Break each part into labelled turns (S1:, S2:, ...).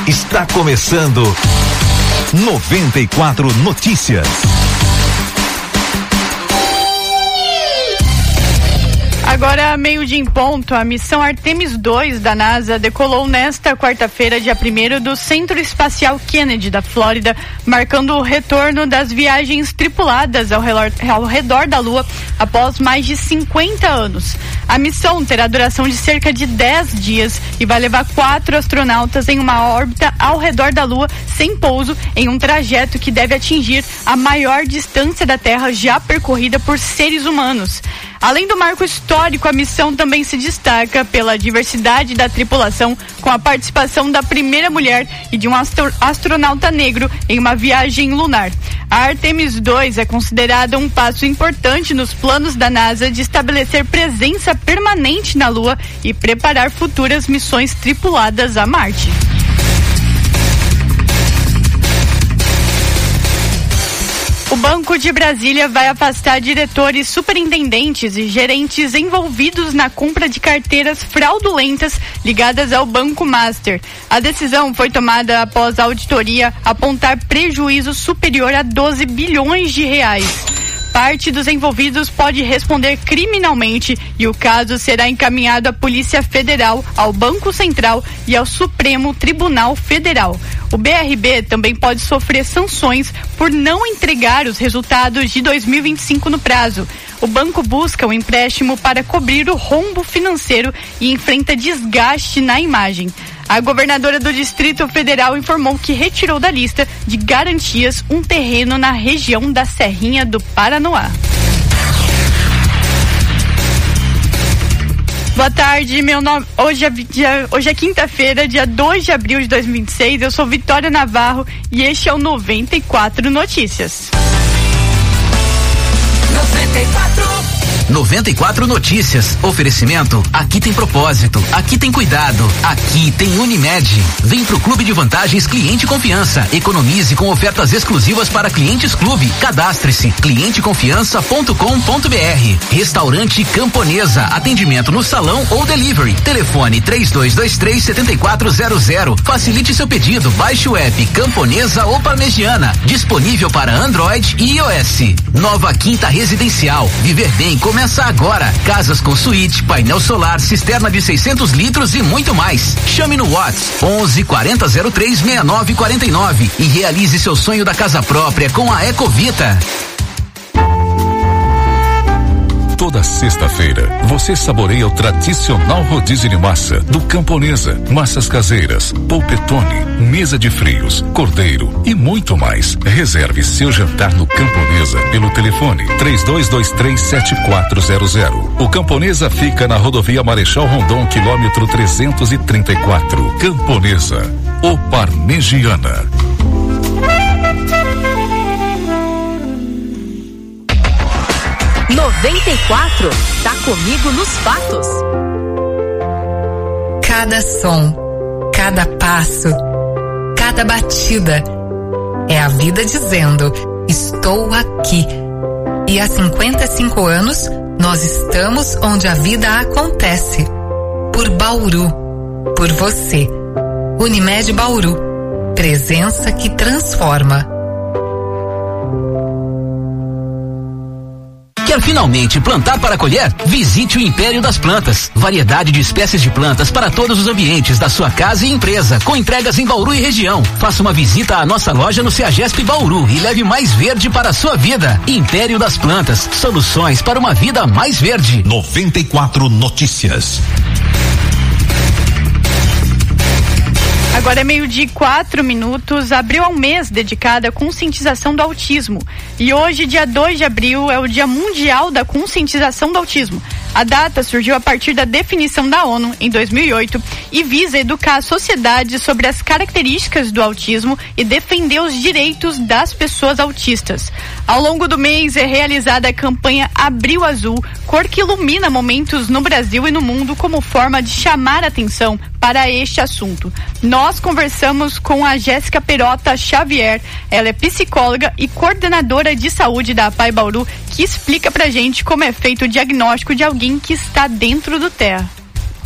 S1: Está começando 94 Notícias.
S2: Agora, meio-dia em ponto, a missão Artemis 2 da NASA decolou nesta quarta-feira, dia 1º, do Centro Espacial Kennedy, da Flórida, marcando o retorno das viagens tripuladas ao redor da Lua após mais de 50 anos. A missão terá duração de cerca de 10 dias e vai levar 4 astronautas em uma órbita ao redor da Lua, sem pouso, em um trajeto que deve atingir a maior distância da Terra já percorrida por seres humanos. Além do marco histórico, a missão também se destaca pela diversidade da tripulação, com a participação da primeira mulher e de um astronauta negro em uma viagem lunar. A Artemis 2 é considerada um passo importante nos planos da NASA de estabelecer presença permanente na Lua e preparar futuras missões tripuladas a Marte. O Banco de Brasília vai afastar diretores, superintendentes e gerentes envolvidos na compra de carteiras fraudulentas ligadas ao Banco Master. A decisão foi tomada após a auditoria apontar prejuízo superior a 12 bilhões de reais. Parte dos envolvidos pode responder criminalmente e o caso será encaminhado à Polícia Federal, ao Banco Central e ao Supremo Tribunal Federal. O BRB também pode sofrer sanções por não entregar os resultados de 2025 no prazo. O banco busca um empréstimo para cobrir o rombo financeiro e enfrenta desgaste na imagem. A governadora do Distrito Federal informou que retirou da lista de garantias um terreno na região da Serrinha do Paranoá. Boa tarde, meu nome. Hoje é quinta-feira, dia 2 de abril de 2026. Eu sou Vitória Navarro e este é o 94 Notícias.
S3: 94 Notícias. Oferecimento: aqui tem propósito, aqui tem cuidado, aqui tem Unimed. Vem pro Clube de Vantagens Cliente Confiança. Economize com ofertas exclusivas para clientes clube. Cadastre-se clienteconfiança.com.br. Restaurante Camponesa. Atendimento no salão ou delivery. Telefone 3223-7400. Facilite seu pedido. Baixe o app Camponesa ou Parmegiana. Disponível para Android e iOS. Nova Quinta Residencial. Viver bem começa agora. Casas com suíte, painel solar, cisterna de 600 litros e muito mais. Chame no WhatsApp 11 40 03 69 49 e realize seu sonho da casa própria com a Ecovita.
S4: Toda sexta-feira, você saboreia o tradicional rodízio de massa do Camponesa. Massas caseiras, polpetone, mesa de frios, cordeiro e muito mais. Reserve seu jantar no Camponesa pelo telefone 3223-7400. O Camponesa fica na rodovia Marechal Rondon, quilômetro 334. Camponesa, o Parmegiana.
S5: 94, tá comigo nos fatos.
S6: Cada som, cada passo, cada batida é a vida dizendo: estou aqui. E há 55 anos nós estamos onde a vida acontece. Por Bauru, por você. Unimed Bauru, presença que transforma.
S3: Quer finalmente plantar para colher? Visite o Império das Plantas. Variedade de espécies de plantas para todos os ambientes da sua casa e empresa, com entregas em Bauru e região. Faça uma visita à nossa loja no Ceagesp Bauru e leve mais verde para a sua vida. Império das Plantas, soluções para uma vida mais verde.
S1: 94 Notícias.
S2: Agora é 12:04. Abril é um mês dedicado à conscientização do autismo. E hoje, dia 2 de abril, é o Dia Mundial da Conscientização do Autismo. A data surgiu a partir da definição da ONU, em 2008, e visa educar a sociedade sobre as características do autismo e defender os direitos das pessoas autistas. Ao longo do mês é realizada a campanha Abril Azul, cor que ilumina momentos no Brasil e no mundo como forma de chamar a atenção para este assunto. Nós conversamos com a Jéssica Perota Xavier. Ela é psicóloga e coordenadora de saúde da APAE Bauru, que explica pra gente como é feito o diagnóstico de alguém que está dentro do TEA.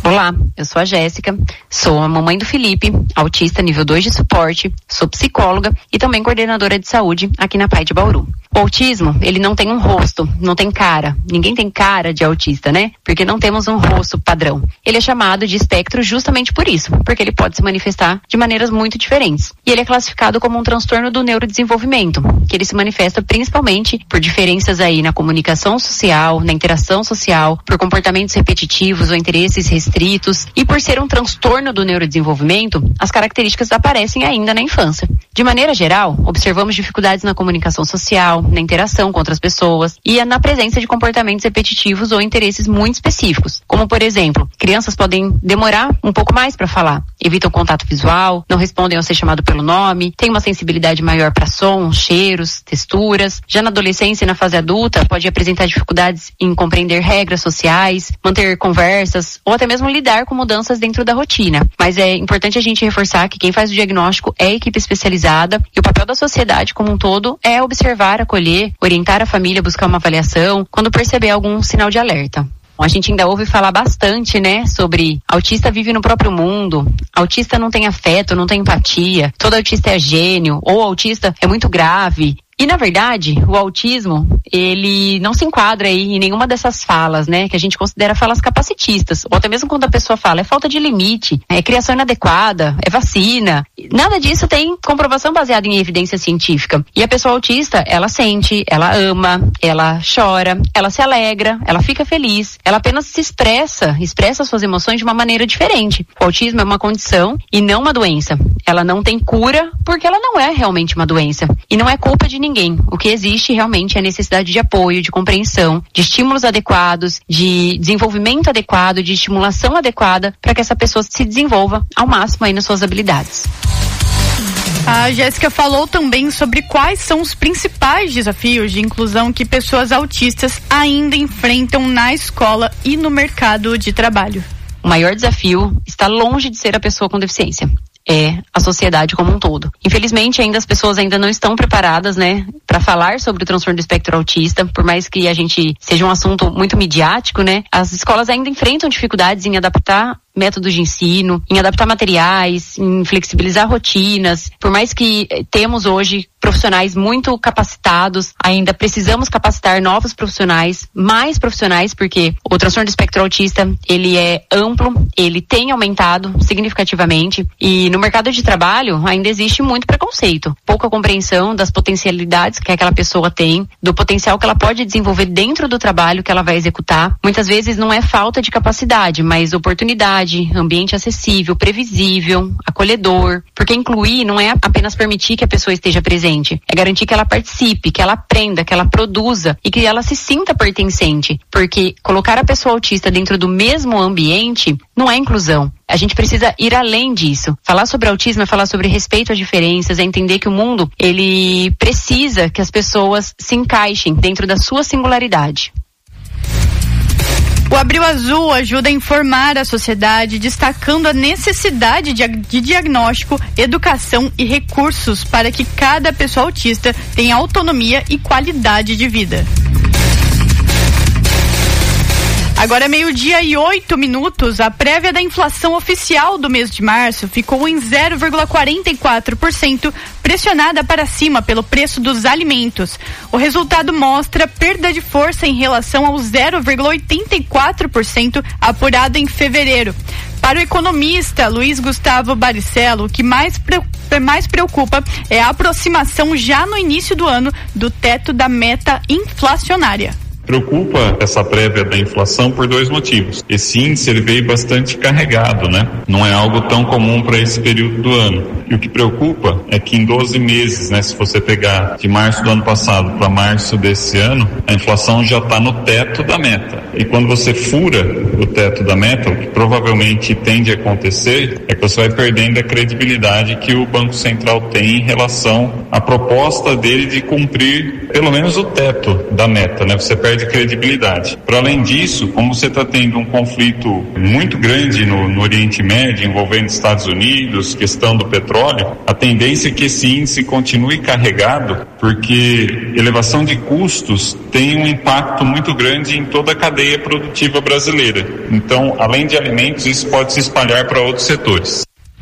S7: Olá, eu sou a Jéssica, sou a mamãe do Felipe, autista nível 2 de suporte, sou psicóloga e também coordenadora de saúde aqui na PAI de Bauru. O autismo, ele não tem um rosto, não tem cara. Ninguém tem cara de autista, né? Porque não temos um rosto padrão. Ele é chamado de espectro justamente por isso, porque ele pode se manifestar de maneiras muito diferentes. E ele é classificado como um transtorno do neurodesenvolvimento, que ele se manifesta principalmente por diferenças aí na comunicação social, na interação social, por comportamentos repetitivos ou interesses restritos. E por ser um transtorno do neurodesenvolvimento, as características aparecem ainda na infância. De maneira geral, observamos dificuldades na comunicação social, na interação com outras pessoas e na presença de comportamentos repetitivos ou interesses muito específicos, como por exemplo, crianças podem demorar um pouco mais para falar, evitam contato visual, não respondem ao ser chamado pelo nome, têm uma sensibilidade maior para sons, cheiros, texturas. Já na adolescência e na fase adulta, pode apresentar dificuldades em compreender regras sociais, manter conversas ou até mesmo lidar com mudanças dentro da rotina. Mas é importante a gente reforçar que quem faz o diagnóstico é a equipe especializada e o papel da sociedade como um todo é observar, acolher, orientar a família a buscar uma avaliação quando perceber algum sinal de alerta. A gente ainda ouve falar bastante, né, sobre autista vive no próprio mundo, autista não tem afeto, não tem empatia, todo autista é gênio, ou autista é muito grave. E, na verdade, o autismo, ele não se enquadra aí em nenhuma dessas falas, né, que a gente considera falas capacitistas, ou até mesmo quando a pessoa fala é falta de limite, é criação inadequada, é vacina. Nada disso tem comprovação baseada em evidência científica. E a pessoa autista, ela sente, ela ama, ela chora, ela se alegra, ela fica feliz, ela apenas se expressa suas emoções de uma maneira diferente. O autismo é uma condição e não uma doença. Ela não tem cura porque ela não é realmente uma doença. E não é culpa de ninguém. O que existe realmente é a necessidade de apoio, de compreensão, de estímulos adequados, de desenvolvimento adequado, de estimulação adequada para que essa pessoa se desenvolva ao máximo aí nas suas habilidades.
S2: A Jéssica falou também sobre quais são os principais desafios de inclusão que pessoas autistas ainda enfrentam na escola e no mercado de trabalho.
S7: O maior desafio está longe de ser a pessoa com deficiência. É a sociedade como um todo. Infelizmente, as pessoas ainda não estão preparadas, né, para falar sobre o transtorno do espectro autista, por mais que a gente seja um assunto muito midiático, né, as escolas ainda enfrentam dificuldades em adaptar métodos de ensino, em adaptar materiais, em flexibilizar rotinas. Por mais que temos hoje profissionais muito capacitados, ainda precisamos capacitar novos profissionais, mais profissionais, porque o transtorno do espectro autista, ele é amplo, ele tem aumentado significativamente e no mercado de trabalho ainda existe muito preconceito, pouca compreensão das potencialidades que aquela pessoa tem, do potencial que ela pode desenvolver dentro do trabalho que ela vai executar. Muitas vezes não é falta de capacidade, mas oportunidade, ambiente acessível, previsível, acolhedor, porque incluir não é apenas permitir que a pessoa esteja presente, é garantir que ela participe, que ela aprenda, que ela produza e que ela se sinta pertencente, porque colocar a pessoa autista dentro do mesmo ambiente não é inclusão. A gente precisa ir além disso. Falar sobre autismo é falar sobre respeito às diferenças, é entender que o mundo, ele precisa que as pessoas se encaixem dentro da sua singularidade.
S2: O Abril Azul ajuda a informar a sociedade, destacando a necessidade de diagnóstico, educação e recursos para que cada pessoa autista tenha autonomia e qualidade de vida. Agora é 12:08. A prévia da inflação oficial do mês de março ficou em 0,44%, pressionada para cima pelo preço dos alimentos. O resultado mostra perda de força em relação ao 0,84% apurado em fevereiro. Para o economista Luiz Gustavo Baricello, o que mais preocupa é a aproximação já no início do ano do teto da meta inflacionária.
S8: Preocupa essa prévia da inflação por dois motivos. Esse índice ele veio bastante carregado, né? Não é algo tão comum para esse período do ano. E o que preocupa é que em 12 meses, né, se você pegar de março do ano passado para março desse ano, a inflação já está no teto da meta. E quando você fura o teto da meta, o que provavelmente tende a acontecer é que você vai perdendo a credibilidade que o Banco Central tem em relação à proposta dele de cumprir pelo menos o teto da meta, né? Você perde perde credibilidade. Para além disso, como você está tendo um conflito muito grande no Oriente Médio, envolvendo Estados Unidos, questão do petróleo, a tendência é que esse índice continue carregado, porque elevação de custos tem um impacto muito grande em toda a cadeia produtiva brasileira. Então, além de alimentos, isso pode se espalhar para outros setores.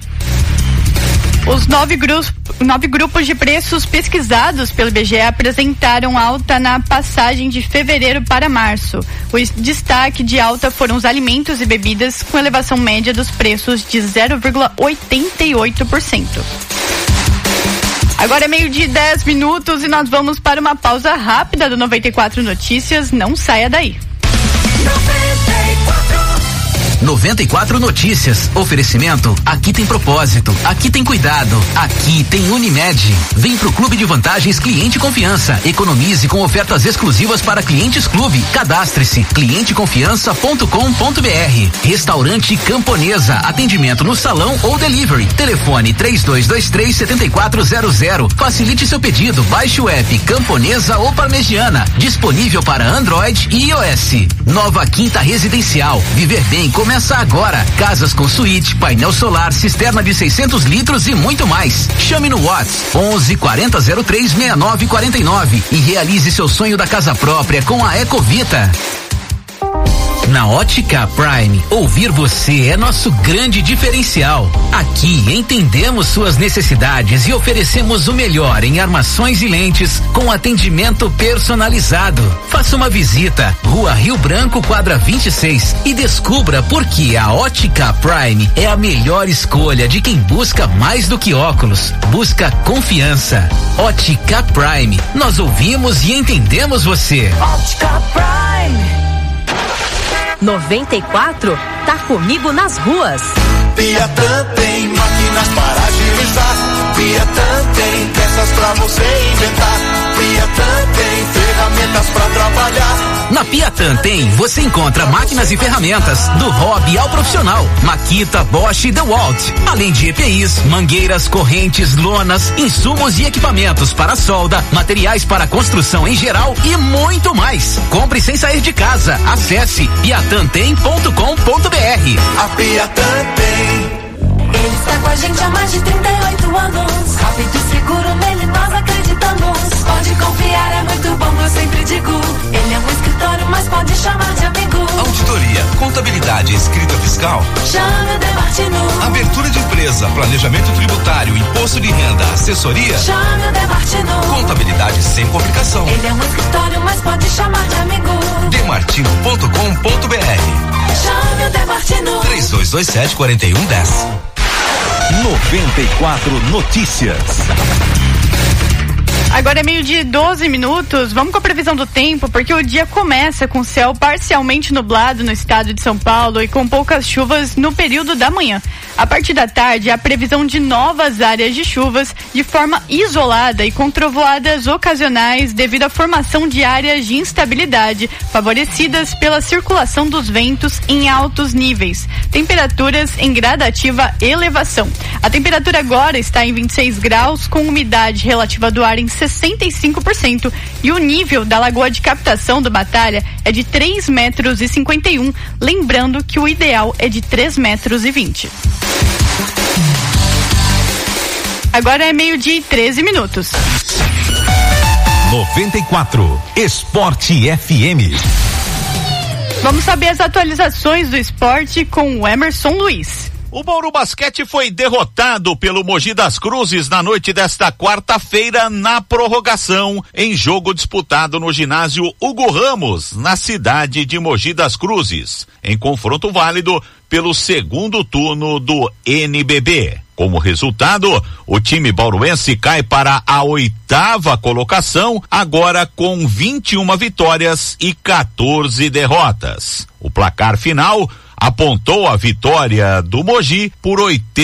S2: Os 9 grupos de preços pesquisados pelo IBGE apresentaram alta na passagem de fevereiro para março. O destaque de alta foram os alimentos e bebidas, com elevação média dos preços de 0,88%. Agora é 12:10 e nós vamos para uma pausa rápida do 94 Notícias. Não saia daí.
S3: 94 Notícias. Oferecimento. Aqui tem propósito. Aqui tem cuidado. Aqui tem Unimed. Vem pro Clube de Vantagens Cliente Confiança. Economize com ofertas exclusivas para clientes clube. Cadastre-se. clienteconfiança.com.br. Restaurante Camponesa. Atendimento no salão ou delivery. Telefone 3223-7400. Facilite seu pedido. Baixe o app Camponesa ou Parmegiana. Disponível para Android e iOS. Nova Quinta Residencial. Viver bem começa agora. Casas com suíte, painel solar, cisterna de 600 litros e muito mais. Chame no WhatsApp 11 40 03 69 49 e realize seu sonho da casa própria com a Ecovita. Na Ótica Prime, ouvir você é nosso grande diferencial. Aqui entendemos suas necessidades e oferecemos o melhor em armações e lentes com atendimento personalizado. Faça uma visita, Rua Rio Branco, quadra 26 e descubra por que a Ótica Prime é a melhor escolha de quem busca mais do que óculos. Busca confiança. Ótica Prime. Nós ouvimos e entendemos você.
S5: Ótica Prime. 94 tá comigo nas ruas.
S9: Piatã tem máquinas para agilizar. Piatã tem peças pra você inventar. Piatã tem ferramentas pra trabalhar.
S3: Na Piatã tem, você encontra máquinas e ferramentas do hobby ao profissional. Makita, Bosch e DeWalt. Além de EPIs, mangueiras, correntes, lonas, insumos e equipamentos para solda, materiais para construção em geral e muito mais. Compre sem sair de casa. Acesse piatantem.com.br.
S9: A Piatã tem.
S5: Ele está com a gente há mais de 38 anos. Rápido e seguro, nele nós acreditamos. Pode confiar, é muito bom, eu sempre digo. Ele é um escritório, mas pode chamar de amigo.
S10: Auditoria, contabilidade e escrita fiscal.
S5: Chame o Demartino.
S10: Abertura de empresa, planejamento tributário, imposto de renda, assessoria.
S5: Chame o Demartino.
S10: Contabilidade sem complicação.
S5: Ele é um escritório, mas pode chamar de amigo.
S10: Demartino.com.br.
S5: Chame o Demartino.
S10: 3227-4110.
S1: 94 Notícias.
S2: Agora é 12:12. Vamos com a previsão do tempo, porque o dia começa com céu parcialmente nublado no estado de São Paulo e com poucas chuvas no período da manhã. A partir da tarde, a previsão de novas áreas de chuvas de forma isolada e com trovoadas ocasionais devido à formação de áreas de instabilidade, favorecidas pela circulação dos ventos em altos níveis. Temperaturas em gradativa elevação. A temperatura agora está em 26 graus, com umidade relativa do ar em 65% e o nível da lagoa de captação do Batalha é de 3,51 metros, lembrando que o ideal é de 3,20 metros. Agora é 12:13.
S1: 94 Esporte FM.
S2: Vamos saber as atualizações do esporte com o Emerson Luiz.
S11: O Bauru Basquete foi derrotado pelo Mogi das Cruzes na noite desta quarta-feira na prorrogação, em jogo disputado no ginásio Hugo Ramos, na cidade de Mogi das Cruzes, em confronto válido pelo segundo turno do NBB. Como resultado, o time bauruense cai para a 8ª colocação, agora com 21 vitórias e 14 derrotas. O placar final apontou a vitória do Mogi por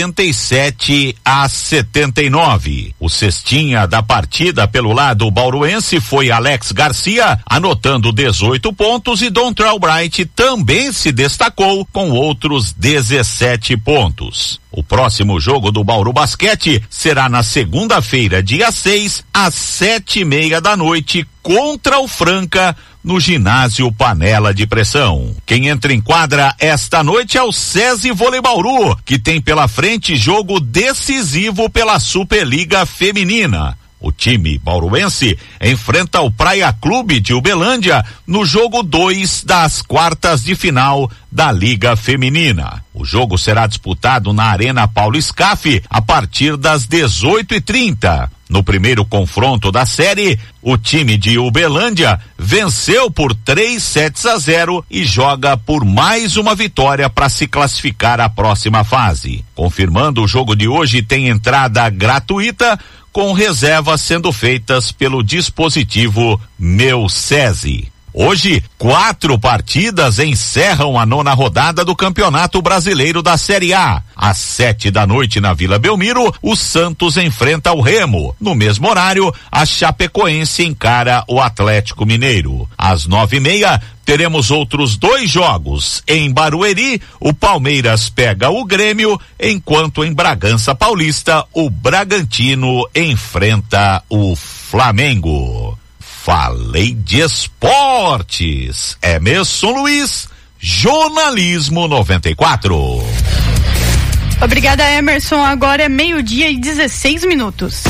S11: 87-79. O cestinha da partida pelo lado bauruense foi Alex Garcia, anotando 18 pontos, e Dontrell Bright também se destacou com outros 17 pontos. O próximo jogo do Bauru Basquete será na segunda-feira, dia 6, às 7:30 da noite, contra o Franca, no ginásio Panela de Pressão. Quem entra em quadra esta noite é o SESI Vôlei Bauru, que tem pela frente jogo decisivo pela Superliga Feminina. O time bauruense enfrenta o Praia Clube de Uberlândia no jogo 2 das quartas de final da Liga Feminina. O jogo será disputado na Arena Paulo Scaff a partir das 18h30. No primeiro confronto da série, o time de Uberlândia venceu por 3-0 e joga por mais uma vitória para se classificar à próxima fase. Confirmando o jogo de hoje, tem entrada gratuita, com reservas sendo feitas pelo dispositivo Meu SESI. Hoje, 4 partidas encerram a 9ª rodada do Campeonato Brasileiro da Série A. Às 7h na Vila Belmiro, o Santos enfrenta o Remo. No mesmo horário, a Chapecoense encara o Atlético Mineiro. Às 9h30, teremos outros 2 jogos. Em Barueri, o Palmeiras pega o Grêmio, enquanto em Bragança Paulista, o Bragantino enfrenta o Flamengo. Falei de esportes. Emerson Luiz, Jornalismo 94.
S2: Obrigada, Emerson. Agora é 12:16.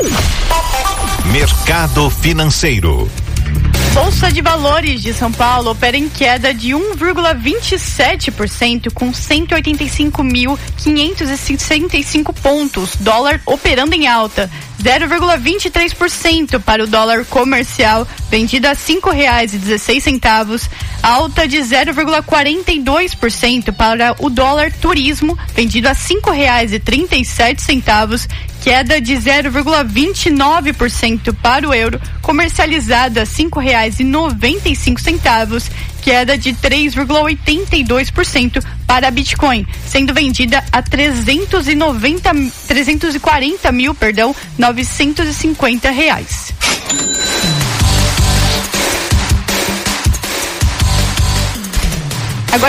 S1: Mercado financeiro.
S2: Bolsa de Valores de São Paulo opera em queda de 1,27% com 185.565 pontos. Dólar operando em alta, 0,23% para o dólar comercial, vendido a R$5,16. Alta de 0,42% para o dólar turismo, vendido a R$5,37. Queda de 0,29% para o euro, comercializado a R$5,95. Queda de 3,82% para a Bitcoin, sendo vendida a 340.950 reais. Agora,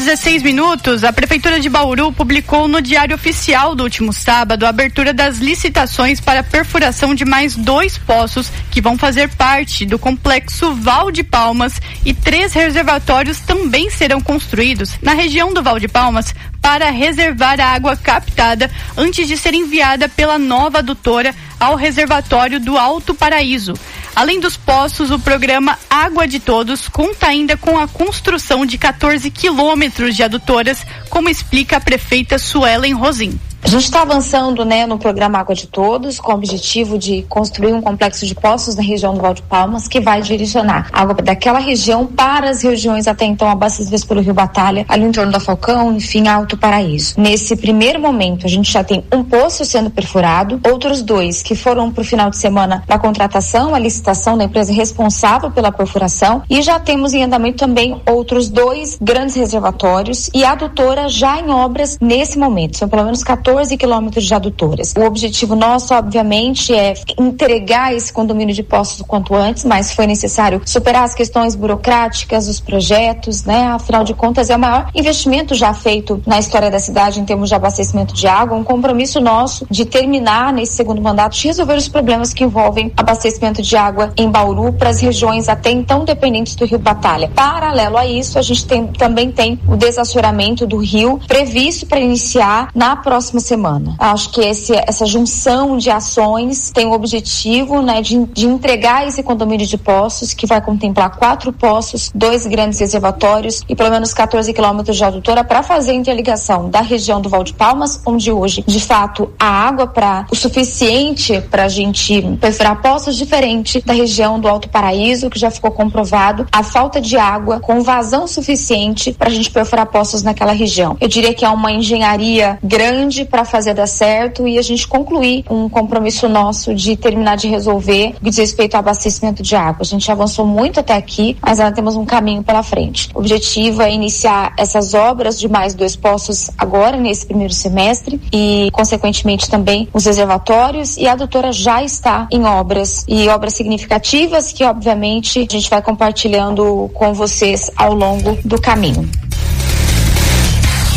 S2: 12:16, a Prefeitura de Bauru publicou no Diário Oficial do último sábado a abertura das licitações para a perfuração de mais 2 poços que vão fazer parte do complexo Val de Palmas, e 3 reservatórios também serão construídos na região do Val de Palmas para reservar a água captada antes de ser enviada pela nova adutora ao reservatório do Alto Paraíso. Além dos poços, o programa Água de Todos conta ainda com a construção de 14 quilômetros de adutoras, como explica a prefeita Suelen Rosim.
S12: A gente está avançando, no programa Água de Todos, com o objetivo de construir um complexo de poços na região do Val de Palmas, que vai direcionar água daquela região para as regiões até então abastecidas pelo Rio Batalha, ali em torno da Falcão, enfim, Alto Paraíso. Nesse primeiro momento, a gente já tem um poço sendo perfurado, outros 2 que foram para o final de semana para a contratação, a licitação da empresa responsável pela perfuração, e já temos em andamento também outros 2 grandes reservatórios e a adutora já em obras nesse momento. São pelo menos 14 quilômetros de adutoras. O objetivo nosso, obviamente, é entregar esse condomínio de poços o quanto antes, mas foi necessário superar as questões burocráticas, os projetos, Afinal de contas, é o maior investimento já feito na história da cidade em termos de abastecimento de água, um compromisso nosso de terminar nesse segundo mandato, de resolver os problemas que envolvem abastecimento de água em Bauru para as regiões até então dependentes do Rio Batalha. Paralelo a isso, a gente também tem o desassoreamento do rio previsto para iniciar na próxima semana. Acho que essa junção de ações tem o objetivo, de entregar esse condomínio de poços, que vai contemplar 4 poços, 2 grandes reservatórios e pelo menos 14 quilômetros de adutora para fazer a interligação da região do Val de Palmas, onde hoje, de fato, a água o suficiente para a gente perfurar poços, diferente da região do Alto Paraíso, que já ficou comprovado a falta de água com vazão suficiente para a gente perfurar poços naquela região. Eu diria que é uma engenharia grande para fazer dar certo e a gente concluir um compromisso nosso de terminar de resolver o que diz respeito ao abastecimento de água. A gente avançou muito até aqui, mas ainda temos um caminho pela frente. O objetivo é iniciar essas obras de mais 2 poços agora, nesse primeiro semestre, e consequentemente também os reservatórios, e a adutora já está em obras, e obras significativas que obviamente a gente vai compartilhando com vocês ao longo do caminho.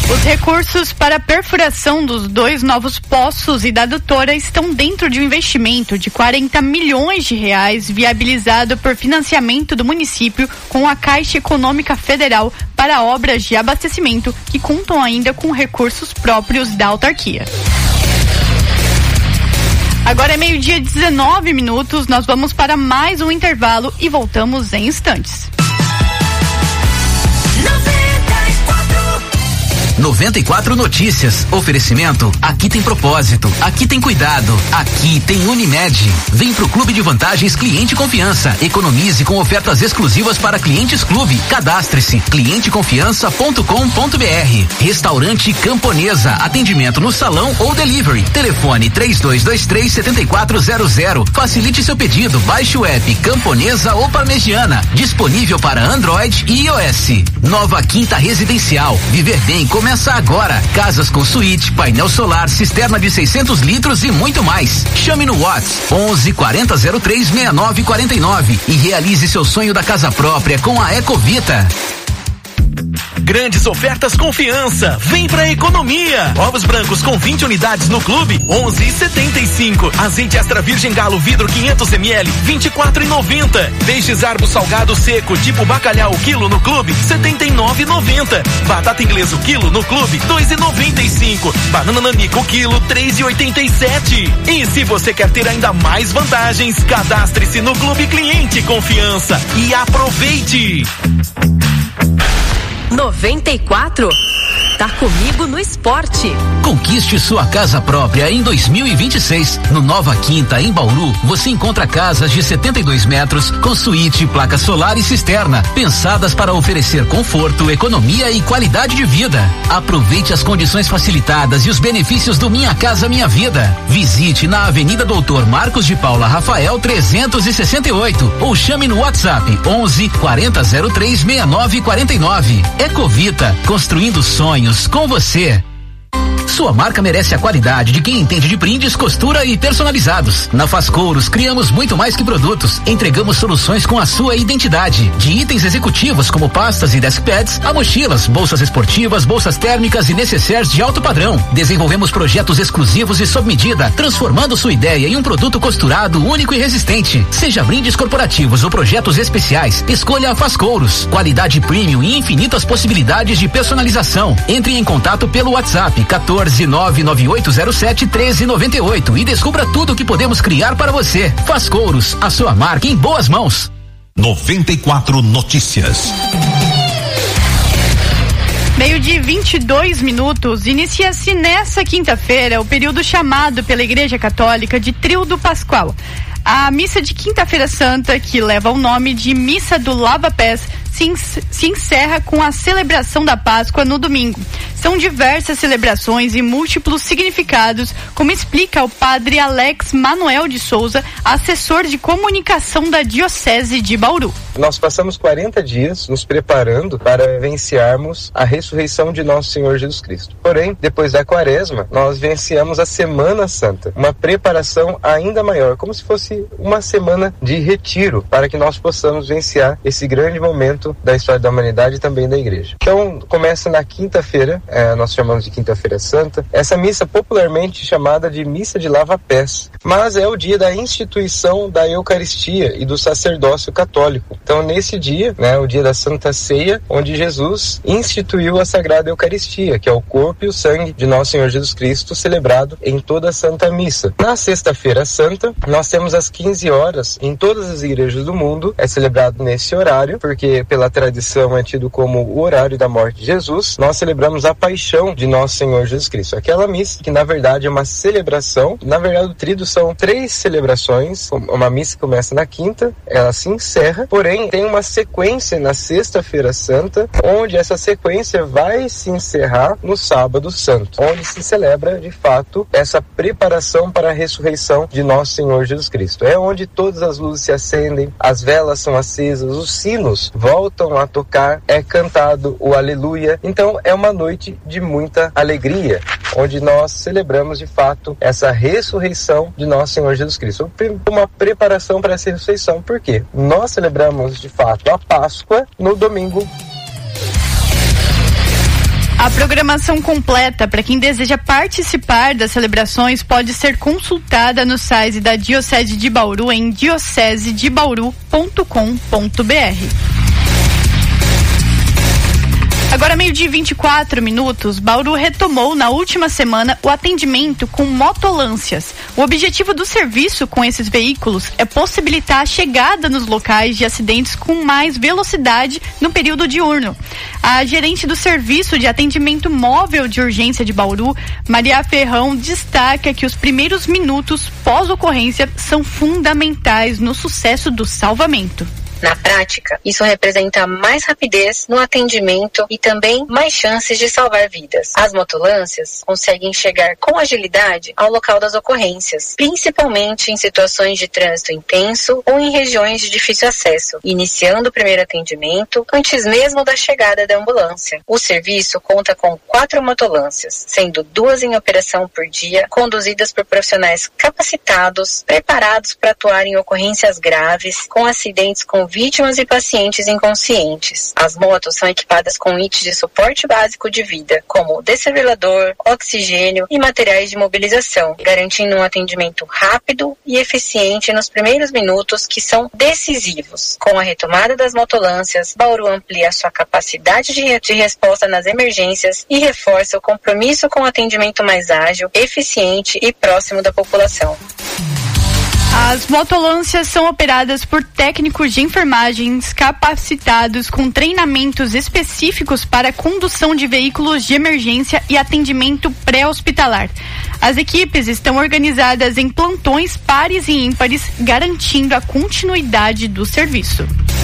S2: Os recursos para a perfuração dos 2 novos poços e da adutora estão dentro de um investimento de 40 milhões de reais viabilizado por financiamento do município com a Caixa Econômica Federal para obras de abastecimento que contam ainda com recursos próprios da autarquia. Agora é 12:19, nós vamos para mais um intervalo e voltamos em instantes.
S3: 94 Notícias. Oferecimento. Aqui tem propósito. Aqui tem cuidado. Aqui tem Unimed. Vem pro Clube de Vantagens Cliente Confiança. Economize com ofertas exclusivas para clientes clube. Cadastre-se. clienteconfiança.com.br. Restaurante Camponesa. Atendimento no salão ou delivery. Telefone 3223-7400. Facilite seu pedido. Baixe o app Camponesa ou Parmegiana. Disponível para Android e iOS. Nova Quinta Residencial. Viver bem começa agora. Casas com suíte, painel solar, cisterna de 600 litros e muito mais. Chame no WhatsApp 11 40 03 69 49 e realize seu sonho da casa própria com a Ecovita.
S13: Grandes ofertas Confiança. Vem pra economia. Ovos brancos com 20 unidades no clube, 11,75. Azeite extra virgem galo vidro 500 ml, 24,90. Peixes arbo salgado seco tipo bacalhau quilo no clube, 79,90. Batata inglesa quilo no clube, 2,95. Banana nanico quilo, 3,87. E se você quer ter ainda mais vantagens, cadastre-se no Clube Cliente Confiança e aproveite.
S14: 94. Tá comigo no esporte.
S3: Conquiste sua casa própria em 2026. No Nova Quinta, em Bauru, você encontra casas de 72 metros com suíte, placa solar e cisterna, pensadas para oferecer conforto, economia e qualidade de vida. Aproveite as condições facilitadas e os benefícios do Minha Casa Minha Vida. Visite na Avenida Doutor Marcos de Paula Rafael 368 ou chame no WhatsApp 11 40 03 69 49. Ecovita, construindo sonhos com você. Sua marca merece a qualidade de quem entende de prints, costura e personalizados. Na Fascouros, criamos muito mais que produtos. Entregamos soluções com a sua identidade. De itens executivos como pastas e deskpads, a mochilas, bolsas esportivas, bolsas térmicas e necessaires de alto padrão. Desenvolvemos projetos exclusivos e sob medida, transformando sua ideia em um produto costurado, único e resistente. Seja brindes corporativos ou projetos especiais, escolha a Fascouros. Qualidade premium e infinitas possibilidades de personalização. Entre em contato pelo WhatsApp 14998071398 e descubra tudo o que podemos criar para você. Fascouros, a sua marca em boas mãos.
S1: 94 Notícias.
S2: 12:22. Inicia-se nessa quinta-feira o período chamado pela Igreja Católica de Tríodo Pascual. A missa de Quinta-feira Santa, que leva o nome de Missa do Lava-Pés, se encerra com a celebração da Páscoa no domingo. São diversas celebrações e múltiplos significados, como explica o padre Alex Manuel de Souza, assessor de comunicação da Diocese de Bauru.
S15: Nós passamos 40 dias nos preparando para vivenciarmos a ressurreição de nosso Senhor Jesus Cristo. Porém, depois da Quaresma, nós vivenciamos a Semana Santa, uma preparação ainda maior, como se fosse uma semana de retiro, para que nós possamos vivenciar esse grande momento da história da humanidade e também da igreja. Então, começa na quinta-feira, nós chamamos de Quinta-feira Santa, essa missa popularmente chamada de Missa de Lava-Pés, mas é o dia da instituição da Eucaristia e do sacerdócio católico. Então, nesse dia, o dia da Santa Ceia, onde Jesus instituiu a Sagrada Eucaristia, que é o corpo e o sangue de nosso Senhor Jesus Cristo, celebrado em toda a Santa Missa. Na Sexta-feira Santa, nós temos às 15 horas, em todas as igrejas do mundo, é celebrado nesse horário, porque pela tradição é tido como o horário da morte de Jesus, nós celebramos a paixão de nosso Senhor Jesus Cristo. Aquela missa que na verdade é uma celebração, na verdade o tríduo são 3 celebrações, uma missa que começa na quinta, ela se encerra, porém tem uma sequência na Sexta-feira Santa, onde essa sequência vai se encerrar no Sábado Santo, onde se celebra de fato essa preparação para a ressurreição de nosso Senhor Jesus Cristo. É onde todas as luzes se acendem, as velas são acesas, os sinos voltam a tocar, é cantado o Aleluia. Então é uma noite de muita alegria, onde nós celebramos de fato essa ressurreição de nosso Senhor Jesus Cristo. Uma preparação para essa ressurreição, por quê? Nós celebramos de fato a Páscoa no domingo.
S2: A programação completa para quem deseja participar das celebrações pode ser consultada no site da Diocese de Bauru em diocesedebauru.com.br. Agora, 12:24, Bauru retomou na última semana o atendimento com motolâncias. O objetivo do serviço com esses veículos é possibilitar a chegada nos locais de acidentes com mais velocidade no período diurno. A gerente do Serviço de Atendimento Móvel de Urgência de Bauru, Maria Ferrão, destaca que os primeiros minutos pós-ocorrência são fundamentais no sucesso do salvamento.
S16: Na prática, isso representa mais rapidez no atendimento e também mais chances de salvar vidas. As motolâncias conseguem chegar com agilidade ao local das ocorrências, principalmente em situações de trânsito intenso ou em regiões de difícil acesso, iniciando o primeiro atendimento antes mesmo da chegada da ambulância. O serviço conta com 4 motolâncias, sendo 2 em operação por dia, conduzidas por profissionais capacitados, preparados para atuar em ocorrências graves, com acidentes com vítimas e pacientes inconscientes. As motos são equipadas com itens de suporte básico de vida, como desfibrilador, oxigênio e materiais de mobilização, garantindo um atendimento rápido e eficiente nos primeiros minutos, que são decisivos. Com a retomada das motolâncias, Bauru amplia sua capacidade de resposta nas emergências e reforça o compromisso com o atendimento mais ágil, eficiente e próximo da população.
S2: As motolâncias são operadas por técnicos de enfermagens capacitados com treinamentos específicos para condução de veículos de emergência e atendimento pré-hospitalar. As equipes estão organizadas em plantões pares e ímpares, garantindo a continuidade do serviço.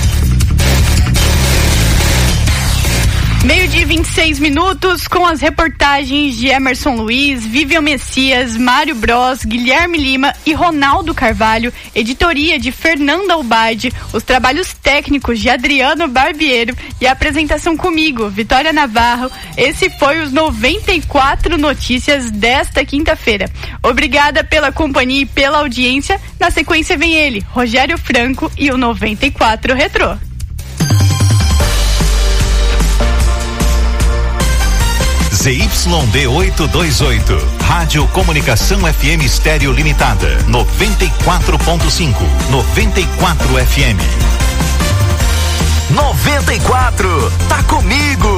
S2: 12:26, com as reportagens de Emerson Luiz, Vivian Messias, Mário Bros, Guilherme Lima e Ronaldo Carvalho, editoria de Fernanda Albaide, os trabalhos técnicos de Adriano Barbiero e a apresentação comigo, Vitória Navarro. Esse foi os 94 Notícias desta quinta-feira. Obrigada pela companhia e pela audiência. Na sequência vem ele, Rogério Franco e o 94 Retrô.
S1: ZYD 828, Rádio Comunicação FM Estéreo Limitada, 94.5, 94 FM.
S13: 94, tá comigo.